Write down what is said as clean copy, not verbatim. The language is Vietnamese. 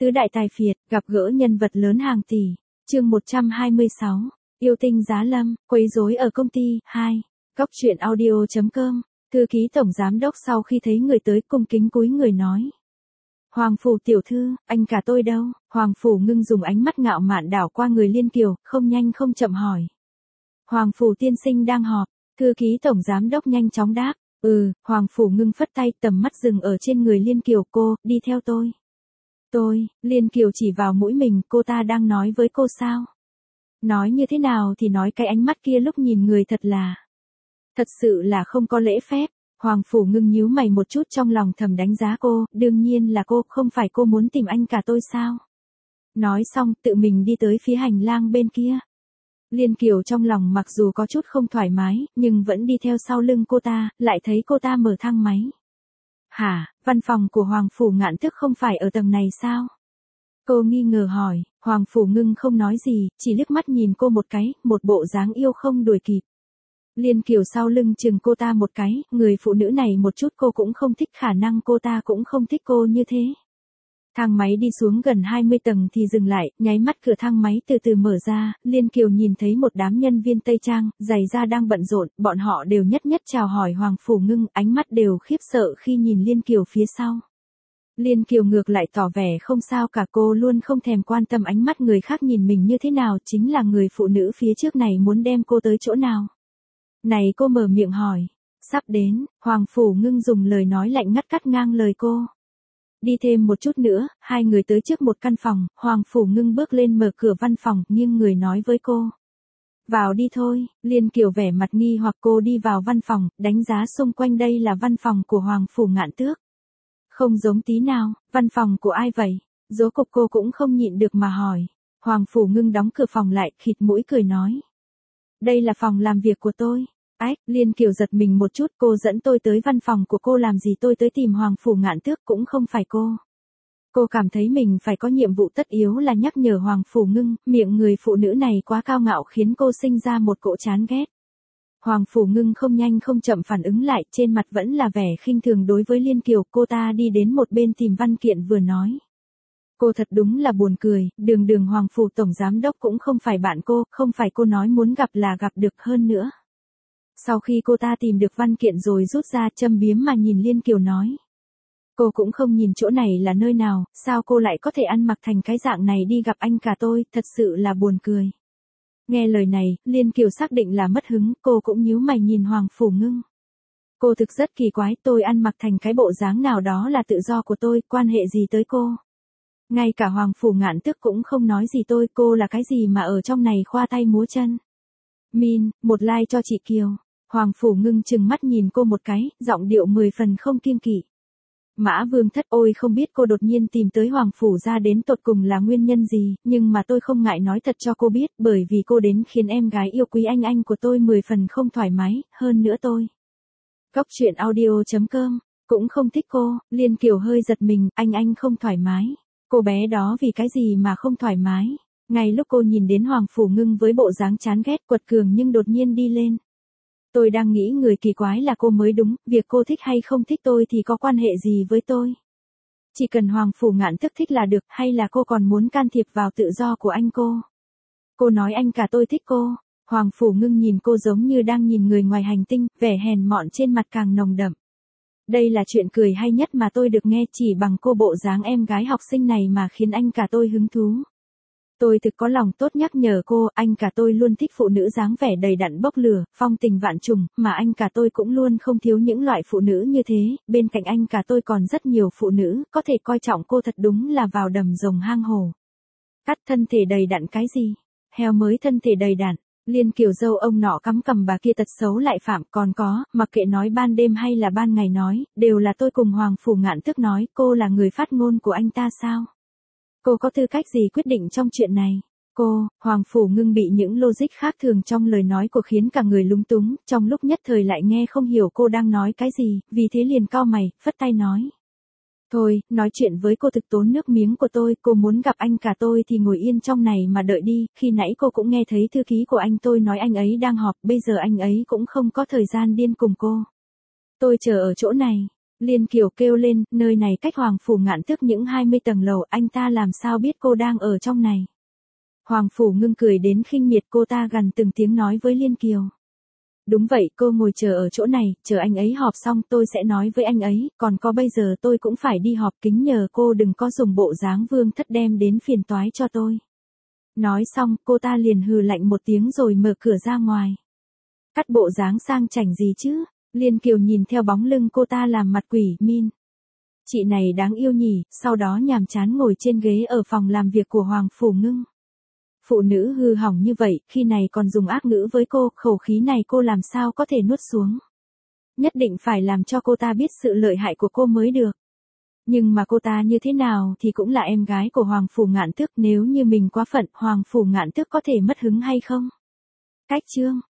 Tứ đại tài phiệt, gặp gỡ nhân vật lớn hàng tỷ. Chương 126. Yêu tinh giá lâm, quấy rối ở công ty. 2. Góc truyện audio.com. Thư ký tổng giám đốc sau khi thấy người tới cung kính cúi người nói. Hoàng phủ tiểu thư, anh cả tôi đâu? Hoàng phủ ngưng dùng ánh mắt ngạo mạn đảo qua người Liên Kiều, không nhanh không chậm hỏi. Hoàng phủ tiên sinh đang họp. Thư ký tổng giám đốc nhanh chóng đáp. Hoàng phủ ngưng phất tay, tầm mắt dừng ở trên người Liên Kiều. Cô, đi theo tôi. Liên Kiều chỉ vào mũi mình, cô ta đang nói với cô sao? Nói như thế nào thì nói, cái ánh mắt kia lúc nhìn người thật sự là không có lễ phép. Hoàng phủ ngưng nhíu mày một chút, trong lòng thầm đánh giá cô, đương nhiên là cô, không phải cô muốn tìm anh cả tôi sao? Nói xong, tự mình đi tới phía hành lang bên kia. Liên Kiều trong lòng mặc dù có chút không thoải mái, nhưng vẫn đi theo sau lưng cô ta, lại thấy cô ta mở thang máy. Hả, văn phòng của Hoàng phủ Ngạn Tước không phải ở tầng này sao? Cô nghi ngờ hỏi. Hoàng phủ ngưng không nói gì, chỉ liếc mắt nhìn cô một cái, một bộ dáng yêu không đuổi kịp. Liên Kiều sau lưng chừng cô ta một cái, người phụ nữ này một chút cô cũng không thích, khả năng cô ta cũng không thích cô như thế. Thang máy đi xuống gần 20 tầng thì dừng lại, nháy mắt cửa thang máy từ từ mở ra, Liên Kiều nhìn thấy một đám nhân viên Tây Trang, giày da đang bận rộn, bọn họ đều nhất nhất chào hỏi Hoàng phủ ngưng, ánh mắt đều khiếp sợ khi nhìn Liên Kiều phía sau. Liên Kiều ngược lại tỏ vẻ không sao cả, cô luôn không thèm quan tâm ánh mắt người khác nhìn mình như thế nào, chính là người phụ nữ phía trước này muốn đem cô tới chỗ nào. Này, cô mở miệng hỏi. Sắp đến, Hoàng phủ ngưng dùng lời nói lạnh ngắt cắt ngang lời cô. Đi thêm một chút nữa, hai người tới trước một căn phòng, Hoàng phủ ngưng bước lên mở cửa văn phòng, nghiêng người nói với cô. Vào đi thôi. Liên Kiều vẻ mặt nghi hoặc, cô đi vào văn phòng, đánh giá xung quanh, đây là văn phòng của Hoàng phủ Ngạn Tước. Không giống tí nào, văn phòng của ai vậy? Rốt cục cô cũng không nhịn được mà hỏi. Hoàng phủ ngưng đóng cửa phòng lại, khịt mũi cười nói. Đây là phòng làm việc của tôi. Ách, Liên Kiều giật mình một chút, cô dẫn tôi tới văn phòng của cô làm gì, tôi tới tìm Hoàng phủ Ngạn Tước cũng không phải cô. Cô cảm thấy mình phải có nhiệm vụ tất yếu là nhắc nhở Hoàng phủ ngưng, miệng người phụ nữ này quá cao ngạo khiến cô sinh ra một cỗ chán ghét. Hoàng phủ ngưng không nhanh không chậm phản ứng lại, trên mặt vẫn là vẻ khinh thường đối với Liên Kiều, cô ta đi đến một bên tìm văn kiện vừa nói. Cô thật đúng là buồn cười, đường Hoàng phủ tổng giám đốc cũng không phải bạn cô, không phải cô nói muốn gặp là gặp được, hơn nữa. Sau khi cô ta tìm được văn kiện rồi rút ra, châm biếm mà nhìn Liên Kiều nói. Cô cũng không nhìn chỗ này là nơi nào, sao cô lại có thể ăn mặc thành cái dạng này đi gặp anh cả tôi, thật sự là buồn cười. Nghe lời này, Liên Kiều xác định là mất hứng, cô cũng nhíu mày nhìn Hoàng phủ ngưng. Cô thực rất kỳ quái, tôi ăn mặc thành cái bộ dáng nào đó là tự do của tôi, quan hệ gì tới cô? Ngay cả Hoàng phủ Ngạn Tước cũng không nói gì tôi, cô là cái gì mà ở trong này khoa tay múa chân? Một like cho chị Kiều. Hoàng phủ ngưng chừng mắt nhìn cô một cái, giọng điệu 10 phần không kiêng kỵ. Mã Vương Thất, ôi không biết cô đột nhiên tìm tới Hoàng phủ ra đến tột cùng là nguyên nhân gì, nhưng mà tôi không ngại nói thật cho cô biết, bởi vì cô đến khiến em gái yêu quý anh của tôi 10 phần không thoải mái, hơn nữa tôi. Góc truyện audio.com, cũng không thích cô. Liên Kiều hơi giật mình, anh không thoải mái. Cô bé đó vì cái gì mà không thoải mái? Ngay lúc cô nhìn đến Hoàng phủ ngưng với bộ dáng chán ghét quật cường nhưng đột nhiên đi lên. Tôi đang nghĩ người kỳ quái là cô mới đúng, việc cô thích hay không thích tôi thì có quan hệ gì với tôi. Chỉ cần Hoàng phủ Ngạn Tước thích là được, hay là cô còn muốn can thiệp vào tự do của anh cô? Cô nói anh cả tôi thích cô. Hoàng phủ ngưng nhìn cô giống như đang nhìn người ngoài hành tinh, vẻ hèn mọn trên mặt càng nồng đậm. Đây là chuyện cười hay nhất mà tôi được nghe, chỉ bằng cô bộ dáng em gái học sinh này mà khiến anh cả tôi hứng thú. Tôi thực có lòng tốt nhắc nhở cô, anh cả tôi luôn thích phụ nữ dáng vẻ đầy đặn bốc lửa, phong tình vạn trùng, mà anh cả tôi cũng luôn không thiếu những loại phụ nữ như thế, bên cạnh anh cả tôi còn rất nhiều phụ nữ, có thể coi trọng cô thật đúng là vào đầm rồng hang hổ. Cắt thân thể đầy đặn cái gì? Heo mới thân thể đầy đặn. Liên Kiều dâu ông nọ cắm cằm bà kia tật xấu lại phạm, còn có, mặc kệ nói ban đêm hay là ban ngày nói, đều là tôi cùng Hoàng phủ Ngạn Tước nói, cô là người phát ngôn của anh ta sao? Cô có tư cách gì quyết định trong chuyện này? Hoàng phủ ngưng bị những logic khác thường trong lời nói của khiến cả người lúng túng, trong lúc nhất thời lại nghe không hiểu cô đang nói cái gì, vì thế liền cau mày, phất tay nói. Thôi, nói chuyện với cô thực tốn nước miếng của tôi, cô muốn gặp anh cả tôi thì ngồi yên trong này mà đợi đi, khi nãy cô cũng nghe thấy thư ký của anh tôi nói anh ấy đang họp, bây giờ anh ấy cũng không có thời gian điên cùng cô. Tôi chờ ở chỗ này. Liên Kiều kêu lên, nơi này cách Hoàng Phủ Ngạn Tước những 20 tầng lầu, anh ta làm sao biết cô đang ở trong này. Hoàng Phủ Ngưng cười đến khinh miệt, cô ta gằn từng tiếng nói với Liên Kiều. Đúng vậy, cô ngồi chờ ở chỗ này, chờ anh ấy họp xong tôi sẽ nói với anh ấy, còn có bây giờ tôi cũng phải đi họp, kính nhờ cô đừng có dùng bộ dáng vương thất đem đến phiền toái cho tôi. Nói xong, cô ta liền hừ lạnh một tiếng rồi mở cửa ra ngoài. Cắt bộ dáng sang chảnh gì chứ? Liên Kiều nhìn theo bóng lưng cô ta làm mặt quỷ, min. Chị này đáng yêu nhỉ, sau đó nhàm chán ngồi trên ghế ở phòng làm việc của Hoàng Phủ Ngưng. Phụ nữ hư hỏng như vậy, khi này còn dùng ác ngữ với cô, khẩu khí này cô làm sao có thể nuốt xuống. Nhất định phải làm cho cô ta biết sự lợi hại của cô mới được. Nhưng mà cô ta như thế nào thì cũng là em gái của Hoàng Phủ Ngạn Tước, nếu như mình quá phận, Hoàng Phủ Ngạn Tước có thể mất hứng hay không? Cách chương